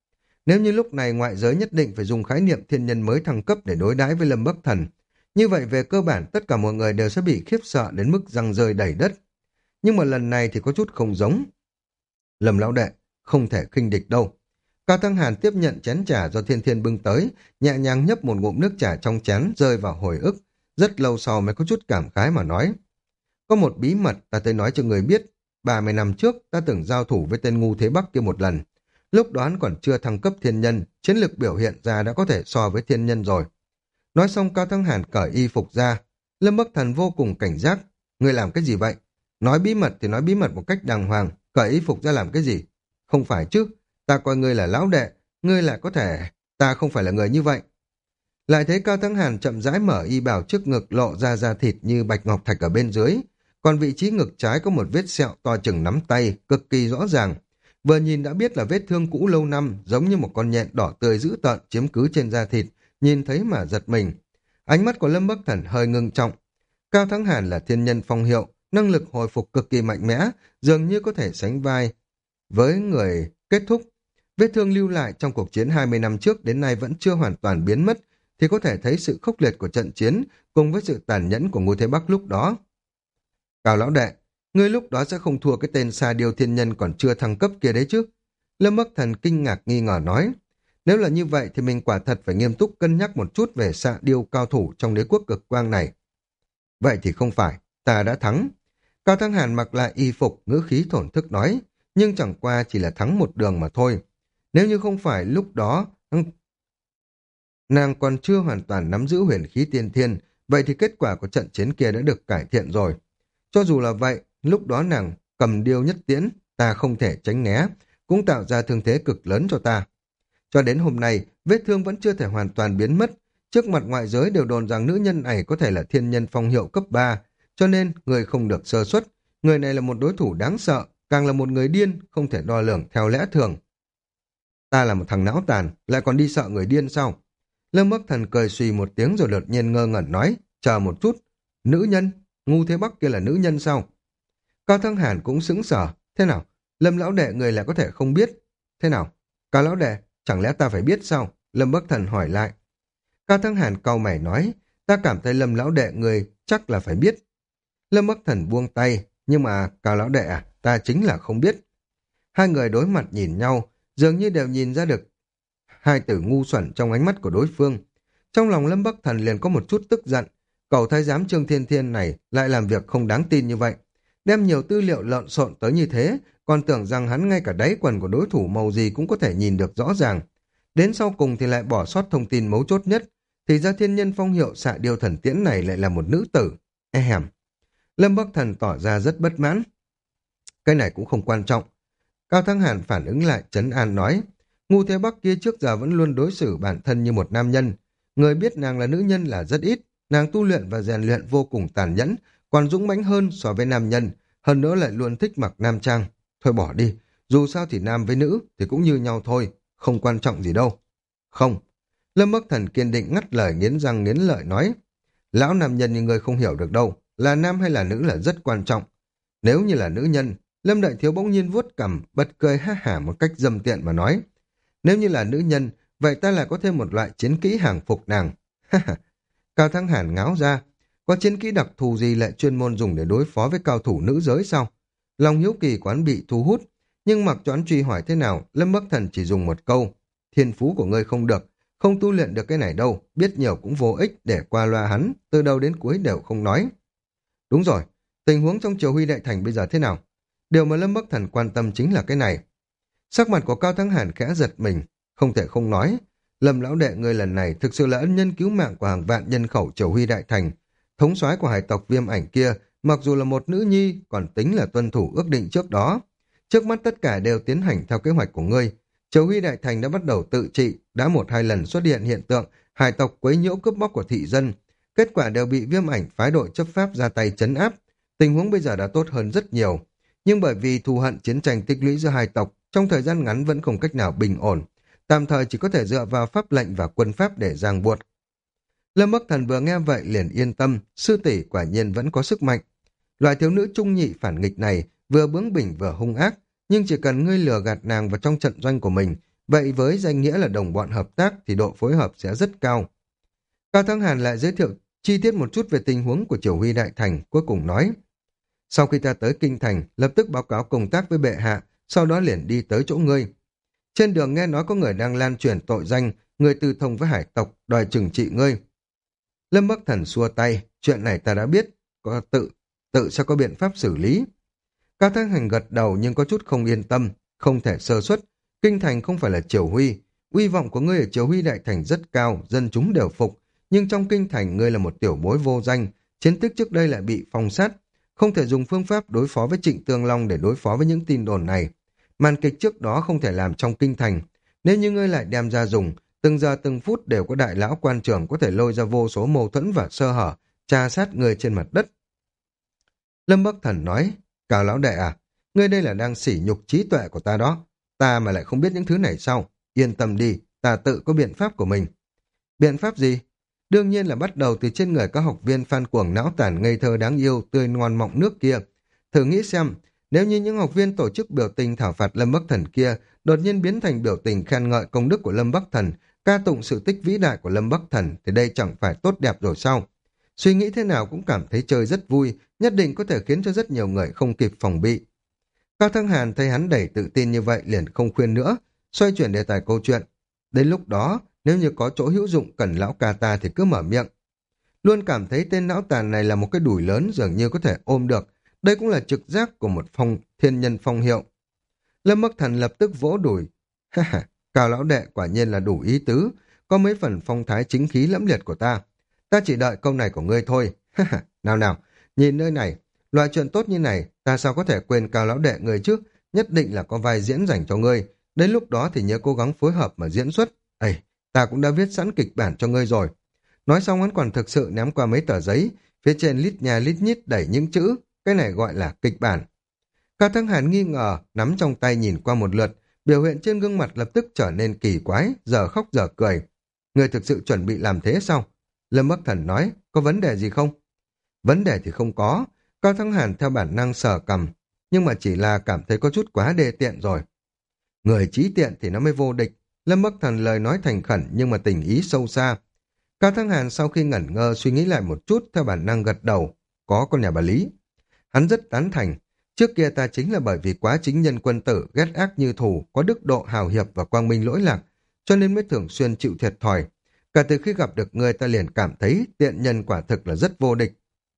Nếu như lúc này ngoại giới nhất định phải dùng khái niệm thiên nhân mới thăng cấp để đối đãi với Lâm Bắc Thần, như vậy về cơ bản tất cả mọi người đều sẽ bị khiếp sợ đến mức răng rơi đầy đất. Nhưng mà lần này thì có chút không giống. Lâm lão đệ, không thể khinh địch đâu. Cao Thăng Hàn tiếp nhận chén trà do Thiên Thiên bưng tới, nhẹ nhàng nhấp một ngụm nước trà trong chén rơi vào hồi ức. Rất lâu sau mới có chút cảm khái mà nói. Có một bí mật ta tới nói cho người biết. ba mươi năm trước ta từng giao thủ với tên ngu thế Bắc kia một lần. Lúc đó hắn còn chưa thăng cấp thiên nhân, chiến lực biểu hiện ra đã có thể so với thiên nhân rồi. Nói xong Cao Thăng Hàn cởi y phục ra. Lâm Bắc Thần vô cùng cảnh giác. Ngươi làm cái gì vậy? Nói bí mật thì nói bí mật một cách đàng hoàng, cởi y phục ra làm cái gì? Không phải chứ, ta coi ngươi là lão đệ, ngươi lại có thể... Ta không phải là người như vậy. Lại thấy Cao Thắng Hàn chậm rãi mở y bào trước ngực lộ ra da thịt như bạch ngọc thạch ở bên dưới, còn vị trí ngực trái có một vết sẹo to chừng nắm tay, cực kỳ rõ ràng. Vừa nhìn đã biết là vết thương cũ lâu năm, giống như một con nhện đỏ tươi dữ tợn chiếm cứ trên da thịt, nhìn thấy mà giật mình. Ánh mắt của Lâm Bắc Thần hơi ngưng trọng. Cao Thắng Hàn là thiên nhân phong hiệu, năng lực hồi phục cực kỳ mạnh mẽ, dường như có thể sánh vai với người kết thúc. Vết thương lưu lại trong cuộc chiến hai mươi năm trước đến nay vẫn chưa hoàn toàn biến mất, thì có thể thấy sự khốc liệt của trận chiến cùng với sự tàn nhẫn của Ngô Thế Bắc lúc đó. Cao lão đệ, ngươi lúc đó sẽ không thua cái tên Sa Điêu thiên nhân còn chưa thăng cấp kia đấy chứ? Lâm Bắc Thần kinh ngạc nghi ngờ nói. Nếu là như vậy thì mình quả thật phải nghiêm túc cân nhắc một chút về Sa Điêu cao thủ trong đế quốc cực quang này. Vậy thì không phải, ta đã thắng. Cao Thăng Hàn mặc lại y phục, ngữ khí thổn thức nói, nhưng chẳng qua chỉ là thắng một đường mà thôi. Nếu như không phải lúc đó nàng còn chưa hoàn toàn nắm giữ huyền khí tiên thiên, vậy thì kết quả của trận chiến kia đã được cải thiện rồi. Cho dù là vậy, lúc đó nàng cầm điêu nhất tiễn, ta không thể tránh né, cũng tạo ra thương thế cực lớn cho ta. Cho đến hôm nay, vết thương vẫn chưa thể hoàn toàn biến mất. Trước mặt ngoại giới đều đồn rằng nữ nhân này có thể là thiên nhân phong hiệu cấp ba, cho nên người không được sơ suất. Người này là một đối thủ đáng sợ, càng là một người điên, không thể đo lường theo lẽ thường. Ta là một thằng não tàn, lại còn đi sợ người điên sao? Lâm Bắc Thần cười suy một tiếng rồi đột nhiên ngơ ngẩn nói, chờ một chút, nữ nhân, Ngu Thế Bắc kia là nữ nhân sao? Cao Thăng Hàn cũng sững sờ, thế nào? Lâm lão đệ người lại có thể không biết. Thế nào? Cao lão đệ, chẳng lẽ ta phải biết sao? Lâm Bắc Thần hỏi lại. Cao Thăng Hàn cau mày nói, ta cảm thấy Lâm lão đệ người chắc là phải biết. Lâm Bắc Thần buông tay, nhưng mà Cao lão đệ à, ta chính là không biết. Hai người đối mặt nhìn nhau, dường như đều nhìn ra được hai từ ngu xuẩn trong ánh mắt của đối phương. Trong lòng Lâm Bắc Thần liền có một chút tức giận, cậu thái giám Trương Thiên Thiên này lại làm việc không đáng tin như vậy. Đem nhiều tư liệu lộn xộn tới như thế, còn tưởng rằng hắn ngay cả đáy quần của đối thủ màu gì cũng có thể nhìn được rõ ràng. Đến sau cùng thì lại bỏ sót thông tin mấu chốt nhất, thì ra thiên nhân phong hiệu Xạ Điêu thần tiễn này lại là một nữ tử. E hèm. Lâm Bắc Thần tỏ ra rất bất mãn. Cái này cũng không quan trọng. Cao Thăng Hàn phản ứng lại trấn an nói, Ngu Thế Bắc kia trước giờ vẫn luôn đối xử bản thân như một nam nhân. Người biết nàng là nữ nhân là rất ít, nàng tu luyện và rèn luyện vô cùng tàn nhẫn, còn dũng mãnh hơn so với nam nhân, hơn nữa lại luôn thích mặc nam trang. Thôi bỏ đi, dù sao thì nam với nữ thì cũng như nhau thôi, không quan trọng gì đâu. Không. Lâm Bắc Thần kiên định ngắt lời, nghiến răng nghiến lợi nói, lão nam nhân như người không hiểu được đâu, là nam hay là nữ là rất quan trọng. Nếu như là nữ nhân, Lâm Đại Thiếu bỗng nhiên vuốt cằm, bật cười ha hả một cách dâm tiện mà nói, nếu như là nữ nhân, vậy ta lại có thêm một loại chiến kỹ hàng phục nàng. Ha ha. Cao Thăng Hàn ngáo ra, có chiến kỹ đặc thù gì lại chuyên môn dùng để đối phó với cao thủ nữ giới sao? Lòng hiếu kỳ quán bị thu hút, nhưng mặc cho hắn truy hỏi thế nào, Lâm Bắc Thần chỉ dùng một câu, thiên phú của ngươi không được, không tu luyện được cái này đâu, biết nhiều cũng vô ích, để qua loa hắn, từ đầu đến cuối đều không nói. Đúng rồi, tình huống trong Triều Huy Đại Thành bây giờ thế nào? Điều mà Lâm Bắc Thần quan tâm chính là cái này. Sắc mặt của Cao Thắng Hàn khẽ giật mình, không thể không nói, Lâm lão đệ người lần này thực sự là ân nhân cứu mạng của hàng vạn nhân khẩu Triều Huy Đại Thành. Thống soái của hải tộc Viêm Ảnh kia, mặc dù là một nữ nhi, còn tính là tuân thủ ước định trước đó. Trước mắt tất cả đều tiến hành theo kế hoạch của ngươi. Triều Huy Đại Thành đã bắt đầu tự trị, đã một hai lần xuất hiện hiện tượng hải tộc quấy nhiễu cướp bóc của thị dân. Kết quả đều bị Viêm Ảnh phái đội chấp pháp ra tay trấn áp. Tình huống bây giờ đã tốt hơn rất nhiều. Nhưng bởi vì thù hận chiến tranh tích lũy giữa hai tộc, trong thời gian ngắn vẫn không cách nào bình ổn. Tạm thời chỉ có thể dựa vào pháp lệnh và quân pháp để ràng buộc. Lâm Bắc Thần vừa nghe vậy liền yên tâm, sư tỷ quả nhiên vẫn có sức mạnh. Loại thiếu nữ trung nhị phản nghịch này vừa bướng bỉnh vừa hung ác, nhưng chỉ cần ngươi lừa gạt nàng vào trong trận doanh của mình, vậy với danh nghĩa là đồng bọn hợp tác thì độ phối hợp sẽ rất cao. Cao Thắng Hàn lại giới thiệu chi tiết một chút về tình huống của Triều Huy Đại Thành, cuối cùng nói. Sau khi ta tới Kinh Thành, lập tức báo cáo công tác với bệ hạ, sau đó liền đi tới chỗ ngươi. Trên đường nghe nói có người đang lan truyền tội danh, người tư thông với hải tộc, đòi trừng trị ngươi. Lâm Bắc Thần xua tay, chuyện này ta đã biết, có tự, tự sẽ có biện pháp xử lý. Cao Thắng Hàn gật đầu nhưng có chút không yên tâm, không thể sơ suất. Kinh Thành không phải là Triều Huy, uy vọng của ngươi ở Triều Huy Đại Thành rất cao, dân chúng đều phục, nhưng trong Kinh Thành ngươi là một tiểu bối vô danh, chiến tích trước đây lại bị phong sát, không thể dùng phương pháp đối phó với Trịnh Tương Long để đối phó với những tin đồn này. Màn kịch trước đó không thể làm trong Kinh Thành, nếu như ngươi lại đem ra dùng, từng giờ từng phút đều có đại lão quan trường có thể lôi ra vô số mâu thuẫn và sơ hở, tra sát người trên mặt đất. Lâm Bắc Thần nói, Cao lão đệ à, ngươi đây là đang sỉ nhục trí tuệ của ta đó, ta mà lại không biết những thứ này sao? Yên tâm đi, ta tự có biện pháp của mình. Biện pháp gì? Đương nhiên là bắt đầu từ trên người các học viên phan cuồng não tàn ngây thơ đáng yêu, tươi ngon mọng nước kia. Thử nghĩ xem, nếu như những học viên tổ chức biểu tình thảo phạt Lâm Bắc Thần kia đột nhiên biến thành biểu tình khen ngợi công đức của Lâm Bắc Thần, ca tụng sự tích vĩ đại của Lâm Bắc Thần, thì đây chẳng phải tốt đẹp rồi sao? Suy nghĩ thế nào cũng cảm thấy chơi rất vui, nhất định có thể khiến cho rất nhiều người không kịp phòng bị. Cao Thắng Hàn thấy hắn đầy tự tin như vậy liền không khuyên nữa, xoay chuyển đề tài câu chuyện. Đến lúc đó, nếu như có chỗ hữu dụng cần lão ca ta thì cứ mở miệng. Luôn cảm thấy tên não tàn này là một cái đùi lớn dường như có thể ôm được. Đây cũng là trực giác của một phong thiên nhân phong hiệu. Lâm Bắc Thần lập tức vỗ đùi. Ha ha, Cao lão đệ quả nhiên là đủ ý tứ, có mấy phần phong thái chính khí lẫm liệt của ta. Ta chỉ đợi câu này của ngươi thôi. Ha ha, nào nào, nhìn nơi này, loại chuyện tốt như này, ta sao có thể quên Cao lão đệ người chứ, nhất định là có vai diễn dành cho ngươi. Đến lúc đó thì nhớ cố gắng phối hợp mà diễn xuất. Ây, ta cũng đã viết sẵn kịch bản cho ngươi rồi. Nói xong hắn còn thực sự ném qua mấy tờ giấy, phía trên lít nhà lít nhít đẩy những chữ, cái này gọi là kịch bản. Cao Thắng Hàn nghi ngờ, nắm trong tay nhìn qua một lượt, biểu hiện trên gương mặt lập tức trở nên kỳ quái, giờ khóc giờ cười. Ngươi thực sự chuẩn bị làm thế sao? Lâm Bắc Thần nói, có vấn đề gì không? Vấn đề thì không có, Cao Thắng Hàn theo bản năng sờ cằm, nhưng mà chỉ là cảm thấy có chút quá đê tiện rồi. Người trí tiện thì nó mới vô địch. Lâm Bắc Thần lời nói thành khẩn nhưng mà tình ý sâu xa. Cao Thắng Hàn sau khi ngẩn ngơ suy nghĩ lại một chút theo bản năng gật đầu. Có con nhà bà Lý. Hắn rất tán thành. Trước kia ta chính là bởi vì quá chính nhân quân tử, ghét ác như thù, có đức độ hào hiệp và quang minh lỗi lạc, cho nên mới thường xuyên chịu thiệt thòi. Cả từ khi gặp được người ta liền cảm thấy tiện nhân quả thực là rất vô địch.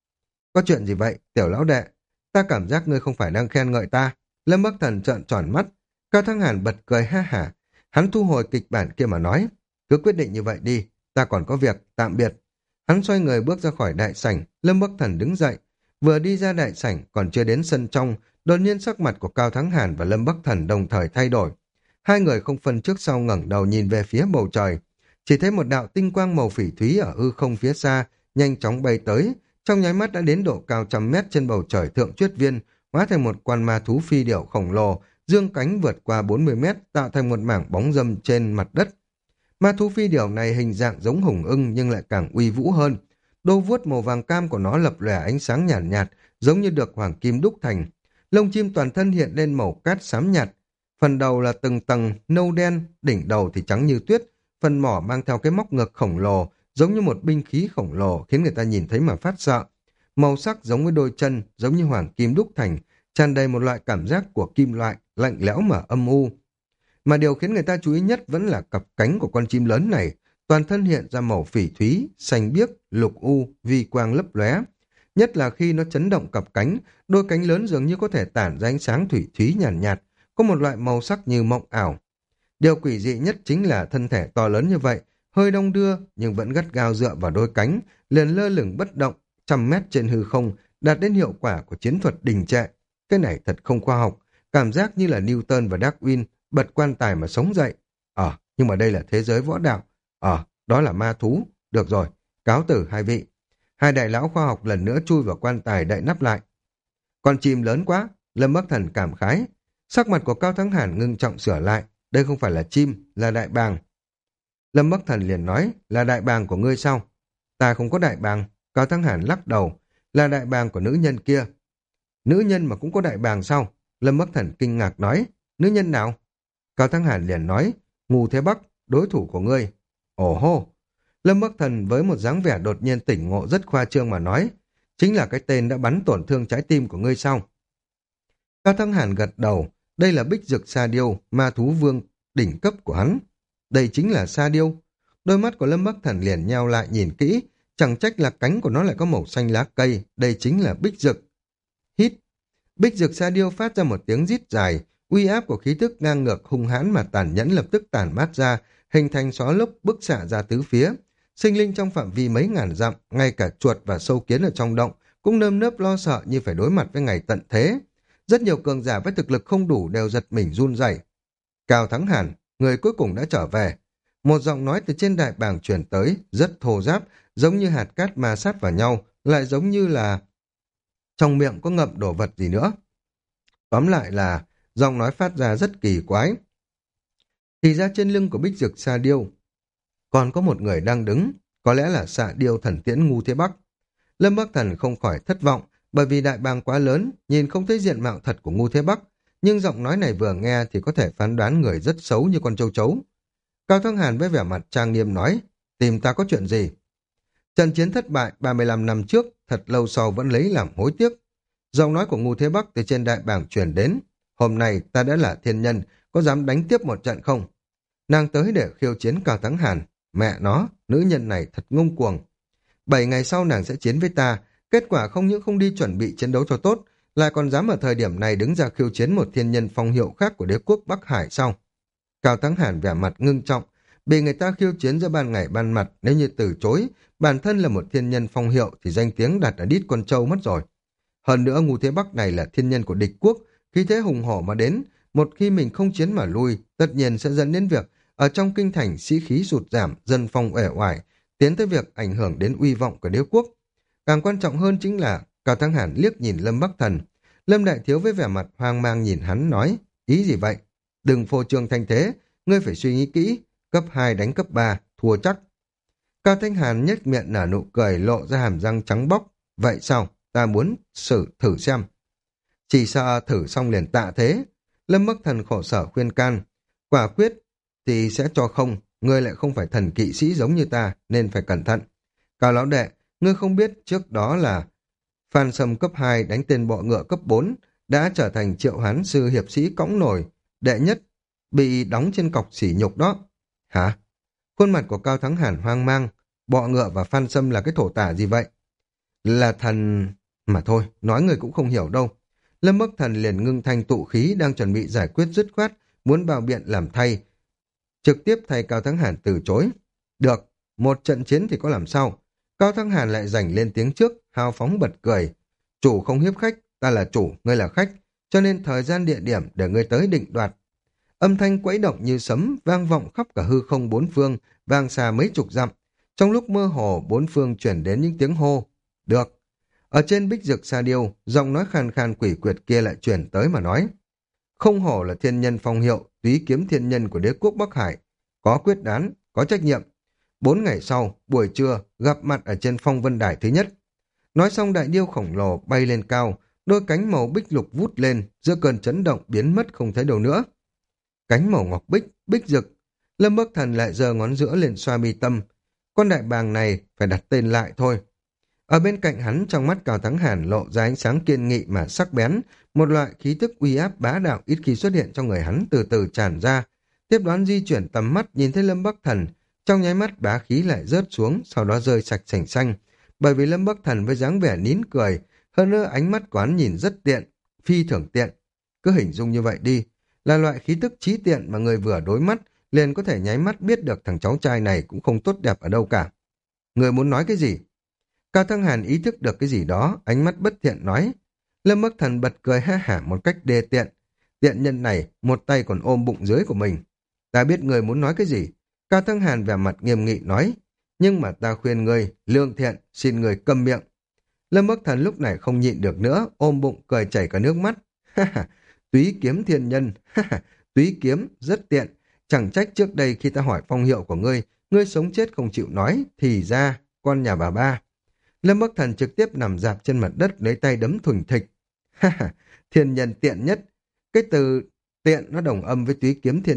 Có chuyện gì vậy, tiểu lão đệ? Ta cảm giác ngươi không phải đang khen ngợi ta. Lâm Bắc Thần trợn tròn mắt. Cao Thắng Hàn bật cười ha hả. Hắn thu hồi kịch bản kia mà nói, cứ quyết định như vậy đi, ta còn có việc, tạm biệt. Hắn xoay người bước ra khỏi đại sảnh, Lâm Bắc Thần đứng dậy. Vừa đi ra đại sảnh, còn chưa đến sân trong, đột nhiên sắc mặt của Cao Thắng Hàn và Lâm Bắc Thần đồng thời thay đổi. Hai người không phân trước sau ngẩng đầu nhìn về phía bầu trời. Chỉ thấy một đạo tinh quang màu phỉ thúy ở hư không phía xa, nhanh chóng bay tới, trong nháy mắt đã đến độ cao trăm mét trên bầu trời thượng chuyết viên, hóa thành một con ma thú phi điểu khổng lồ, dương cánh vượt qua bốn mươi mét, tạo thành một mảng bóng râm trên mặt đất. Ma thú phi điểu này hình dạng giống hùng ưng nhưng lại càng uy vũ hơn. Đôi vuốt màu vàng cam của nó lập lòe ánh sáng nhàn nhạt, nhạt, giống như được hoàng kim đúc thành. Lông chim toàn thân hiện lên màu cát xám nhạt. Phần đầu là từng tầng nâu đen, đỉnh đầu thì trắng như tuyết. Phần mỏ mang theo cái móc ngực khổng lồ, giống như một binh khí khổng lồ khiến người ta nhìn thấy mà phát sợ. Màu sắc giống với đôi chân, giống như hoàng kim đúc thành, tràn đầy một loại cảm giác của kim loại, lạnh lẽo mà âm u. Mà điều khiến người ta chú ý nhất vẫn là cặp cánh của con chim lớn này, toàn thân hiện ra màu phỉ thúy, xanh biếc, lục u, vi quang lấp lóe. Nhất là khi nó chấn động cặp cánh, đôi cánh lớn dường như có thể tản ra ánh sáng thủy thúy nhàn nhạt, nhạt, có một loại màu sắc như mộng ảo. Điều quỷ dị nhất chính là thân thể to lớn như vậy, hơi đông đưa nhưng vẫn gắt gao dựa vào đôi cánh, liền lơ lửng bất động, trăm mét trên hư không, đạt đến hiệu quả của chiến thuật đình trệ. Cái này thật không khoa học, cảm giác như là Newton và Darwin bật quan tài mà sống dậy. Ờ, nhưng mà đây là thế giới võ đạo. Ờ, đó là ma thú. Được rồi, cáo tử hai vị. Hai đại lão khoa học lần nữa chui vào quan tài đậy nắp lại. Con chim lớn quá, Lâm Bắc Thần cảm khái. Sắc mặt của Cao Thắng Hàn ngưng trọng sửa lại. Đây không phải là chim, là đại bàng. Lâm Bắc Thần liền nói, là đại bàng của ngươi sao? Ta không có đại bàng. Cao Thắng Hàn lắc đầu, là đại bàng của nữ nhân kia. Nữ nhân mà cũng có đại bàng sao? Lâm Bắc Thần kinh ngạc nói, nữ nhân nào? Cao Thắng Hàn liền nói, Ngu Thế Bắc, đối thủ của ngươi. Ồ hô! Lâm Bắc Thần với một dáng vẻ đột nhiên tỉnh ngộ rất khoa trương mà nói, chính là cái tên đã bắn tổn thương trái tim của ngươi sao? Cao Thắng Hàn gật đầu, đây là Bích Dực Sa Điêu, ma thú vương đỉnh cấp của hắn. Đây chính là Sa Điêu. Đôi mắt của Lâm Bắc Thần liền nheo lại nhìn kỹ, chẳng trách là cánh của nó lại có màu xanh lá cây, đây chính là Bích Dực. Hít! Bích Dực Sa Điêu phát ra một tiếng rít dài, uy áp của khí tức ngang ngược hung hãn mà tàn nhẫn lập tức tàn mát ra, hình thành xóa lốc bức xạ ra tứ phía. Sinh linh trong phạm vi mấy ngàn dặm, ngay cả chuột và sâu kiến ở trong động cũng nơm nớp lo sợ như phải đối mặt với ngày tận thế. Rất nhiều cường giả với thực lực không đủ đều giật mình run rẩy. Cao Thắng Hàn, người cuối cùng đã trở về. Một giọng nói từ trên đại bảng truyền tới, rất thô ráp, giống như hạt cát ma sát vào nhau, lại giống như là trong miệng có ngậm đồ vật gì nữa. Tóm lại là giọng nói phát ra rất kỳ quái. Thì ra trên lưng của Bích Dực Sa Điêu còn có một người đang đứng, có lẽ là Xạ Điêu thần tiễn Ngu Thế Bắc. Lâm Bắc Thần không khỏi thất vọng, bởi vì đại bàng quá lớn, nhìn không thấy diện mạo thật của Ngu Thế Bắc, nhưng giọng nói này vừa nghe thì có thể phán đoán người rất xấu như con châu chấu. Cao Thắng Hàn với vẻ mặt trang nghiêm nói, tìm ta có chuyện gì? Trận chiến thất bại ba mươi lăm năm trước, thật lâu sau vẫn lấy làm hối tiếc. Giọng nói của Ngu Thế Bắc từ trên đại bảng truyền đến, hôm nay ta đã là thiên nhân, có dám đánh tiếp một trận không? Nàng tới để khiêu chiến Cao Thắng Hàn, mẹ nó, nữ nhân này thật ngông cuồng. Bảy ngày sau nàng sẽ chiến với ta, kết quả không những không đi chuẩn bị chiến đấu cho tốt, lại còn dám ở thời điểm này đứng ra khiêu chiến một thiên nhân phong hiệu khác của đế quốc Bắc Hải sau. Cao Thắng Hàn vẻ mặt ngưng trọng, bị người ta khiêu chiến giữa ban ngày ban mặt, nếu như từ chối, bản thân là một thiên nhân phong hiệu thì danh tiếng đặt ở đít con trâu mất rồi. Hơn nữa Ngu Thế Bắc này là thiên nhân của địch quốc, khi thế hùng hổ mà đến, một khi mình không chiến mà lui, tất nhiên sẽ dẫn đến việc ở trong kinh thành sĩ khí sụt giảm, dân phong uể oải, tiến tới việc ảnh hưởng đến uy vọng của đế quốc. Càng quan trọng hơn chính là Cao Thắng Hàn liếc nhìn Lâm Bắc Thần. Lâm Đại Thiếu với vẻ mặt hoang mang nhìn hắn nói, ý gì vậy? Đừng phô trương thanh thế, ngươi phải suy nghĩ kỹ, cấp hai đánh cấp ba, thua chắc. Cao Thanh Hàn nhếch miệng nở nụ cười lộ ra hàm răng trắng bóc. Vậy sao? Ta muốn xử thử xem. Chỉ sợ thử xong liền tạ thế. Lâm Bắc Thần khổ sở khuyên can. Quả quyết thì sẽ cho không, ngươi lại không phải thần kỵ sĩ giống như ta, nên phải cẩn thận. Cao lão đệ, ngươi không biết trước đó là Phan Sâm cấp hai đánh tên bọ ngựa cấp bốn, đã trở thành triệu hán sư hiệp sĩ cõng nổi, đệ nhất, bị đóng trên cọc sỉ nhục đó. Hả? Khuôn mặt của Cao Thắng Hàn hoang mang, bọ ngựa và Phan Sâm là cái thổ tả gì vậy? Là thần... Mà thôi, nói người cũng không hiểu đâu. Lâm Bắc Thần liền ngưng thanh tụ khí đang chuẩn bị giải quyết dứt khoát, muốn bào biện làm thay. Trực tiếp thay Cao Thắng Hàn từ chối. Được, một trận chiến thì có làm sao? Cao Thắng Hàn lại giành lên tiếng trước, hào phóng bật cười. Chủ không hiếp khách, ta là chủ, ngươi là khách, cho nên thời gian địa điểm để ngươi tới định đoạt. Âm thanh quẫy động như sấm, vang vọng khắp cả hư không bốn phương, vang xa mấy chục dặm. Trong lúc mơ hồ, bốn phương chuyển đến những tiếng hô. Được. Ở trên Bích Dực Sa Điêu, giọng nói khàn khàn quỷ quyệt kia lại chuyển tới mà nói. Không hổ là thiên nhân phong hiệu, túy kiếm thiên nhân của đế quốc Bắc Hải. Có quyết đoán, có trách nhiệm. Bốn ngày sau, buổi trưa, gặp mặt ở trên phong vân đài thứ nhất. Nói xong đại điêu khổng lồ bay lên cao, đôi cánh màu bích lục vút lên, giữa cơn chấn động biến mất không thấy đâu nữa. Cánh màu ngọc bích, bích rực. Lâm Bắc Thần lại giơ ngón giữa lên xoa mi tâm. Con đại bàng này phải đặt tên lại thôi. Ở bên cạnh hắn, trong mắt Cao Thắng Hàn lộ ra ánh sáng kiên nghị mà sắc bén, một loại khí tức uy áp bá đạo ít khi xuất hiện trong người hắn từ từ tràn ra. Tiếp đoán di chuyển tầm mắt nhìn thấy Lâm Bắc Thần, trong nháy mắt bá khí lại rớt xuống, sau đó rơi sạch sành xanh. Bởi vì Lâm Bắc Thần với dáng vẻ nín cười, hơn nữa ánh mắt quán nhìn rất tiện, phi thường tiện. Cứ hình dung như vậy đi, là loại khí tức trí tiện mà người vừa đối mắt liền có thể nháy mắt biết được thằng cháu trai này cũng không tốt đẹp ở đâu cả. Người muốn nói cái gì? Cao Thắng Hàn ý thức được cái gì đó, ánh mắt bất thiện nói. Lâm Bắc Thần bật cười ha hả một cách đê tiện. Tiện nhân này, một tay còn ôm bụng dưới của mình. Ta biết người muốn nói cái gì. Cao Thắng Hàn vẻ mặt nghiêm nghị nói. Nhưng mà ta khuyên ngươi, lương thiện, xin người câm miệng. Lâm Bắc Thần lúc này không nhịn được nữa, ôm bụng cười chảy cả nước mắt. Ha ha, túy kiếm thiên nhân, ha ha, túy kiếm, rất tiện. Chẳng trách trước đây khi ta hỏi phong hiệu của ngươi, ngươi sống chết không chịu nói, thì ra, con nhà bà ba. Lâm Bắc Thần trực tiếp nằm dạp trên mặt đất lấy tay đấm thùng thịch. Ha ha, thiên nhân tiện nhất. Cái từ tiện nó đồng âm với túy kiếm thiên nhân,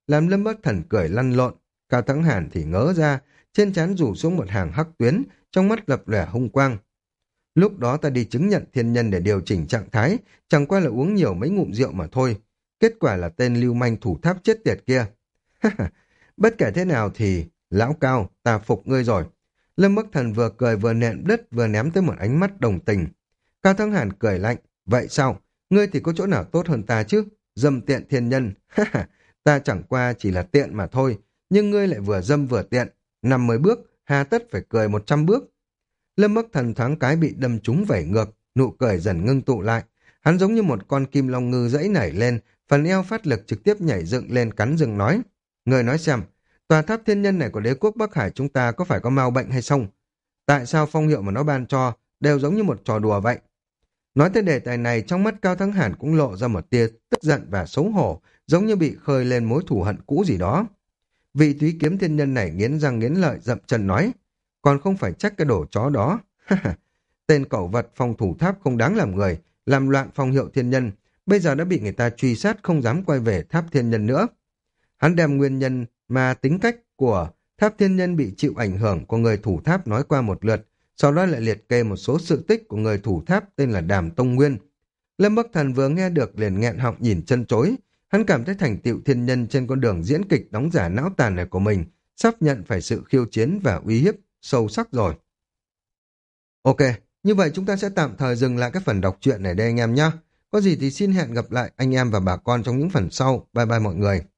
làm Lâm Bắc Thần cười lăn lộn. Cao Thắng Hàn thì ngớ ra, trên trán rủ xuống một hàng hắc tuyến, trong mắt lập lòe hung quang. Lúc đó ta đi chứng nhận thiên nhân để điều chỉnh trạng thái, chẳng qua là uống nhiều mấy ngụm rượu mà thôi. Kết quả là tên lưu manh thủ tháp chết tiệt kia. Bất kể thế nào thì, lão Cao, ta phục ngươi rồi. Lâm Bắc Thần vừa cười vừa nện đất vừa ném tới một ánh mắt đồng tình. Cao Thắng Hàn cười lạnh, vậy sao? Ngươi thì có chỗ nào tốt hơn ta chứ? Dâm tiện thiên nhân, ta chẳng qua chỉ là tiện mà thôi, nhưng ngươi lại vừa dâm vừa tiện. Năm mươi bước, hà tất phải cười một trăm bước. Lâm Bắc Thần thoáng cái bị đâm trúng vẩy ngược, nụ cười dần ngưng tụ lại. Hắn giống như một con kim long ngư dãy nảy lên, phần eo phát lực trực tiếp nhảy dựng lên cắn rừng nói. Người nói xem, tòa tháp thiên nhân này của đế quốc Bắc Hải chúng ta có phải có mau bệnh hay không? Tại sao phong hiệu mà nó ban cho đều giống như một trò đùa vậy? Nói tới đề tài này, trong mắt Cao Thắng Hàn cũng lộ ra một tia tức giận và xấu hổ, giống như bị khơi lên mối thù hận cũ gì đó. Vị túy kiếm thiên nhân này nghiến răng nghiến lợi dậm chân nói, còn không phải trách cái đồ chó đó. Tên cẩu vật phòng thủ tháp không đáng làm người, làm loạn phong hiệu thiên nhân, bây giờ đã bị người ta truy sát không dám quay về tháp thiên nhân nữa. Hắn đem nguyên nhân mà tính cách của tháp thiên nhân bị chịu ảnh hưởng của người thủ tháp nói qua một lượt, sau đó lại liệt kê một số sự tích của người thủ tháp tên là Đàm Tông Nguyên. Lâm Bắc Thần vừa nghe được liền nghẹn họng nhìn chân chối, hắn cảm thấy thành tựu thiên nhân trên con đường diễn kịch đóng giả não tàn này của mình sắp nhận phải sự khiêu chiến và uy hiếp sâu sắc rồi. Ok, như vậy chúng ta sẽ tạm thời dừng lại cái phần đọc truyện này đây anh em nhé. Có gì thì xin hẹn gặp lại anh em và bà con trong những phần sau. Bye bye mọi người.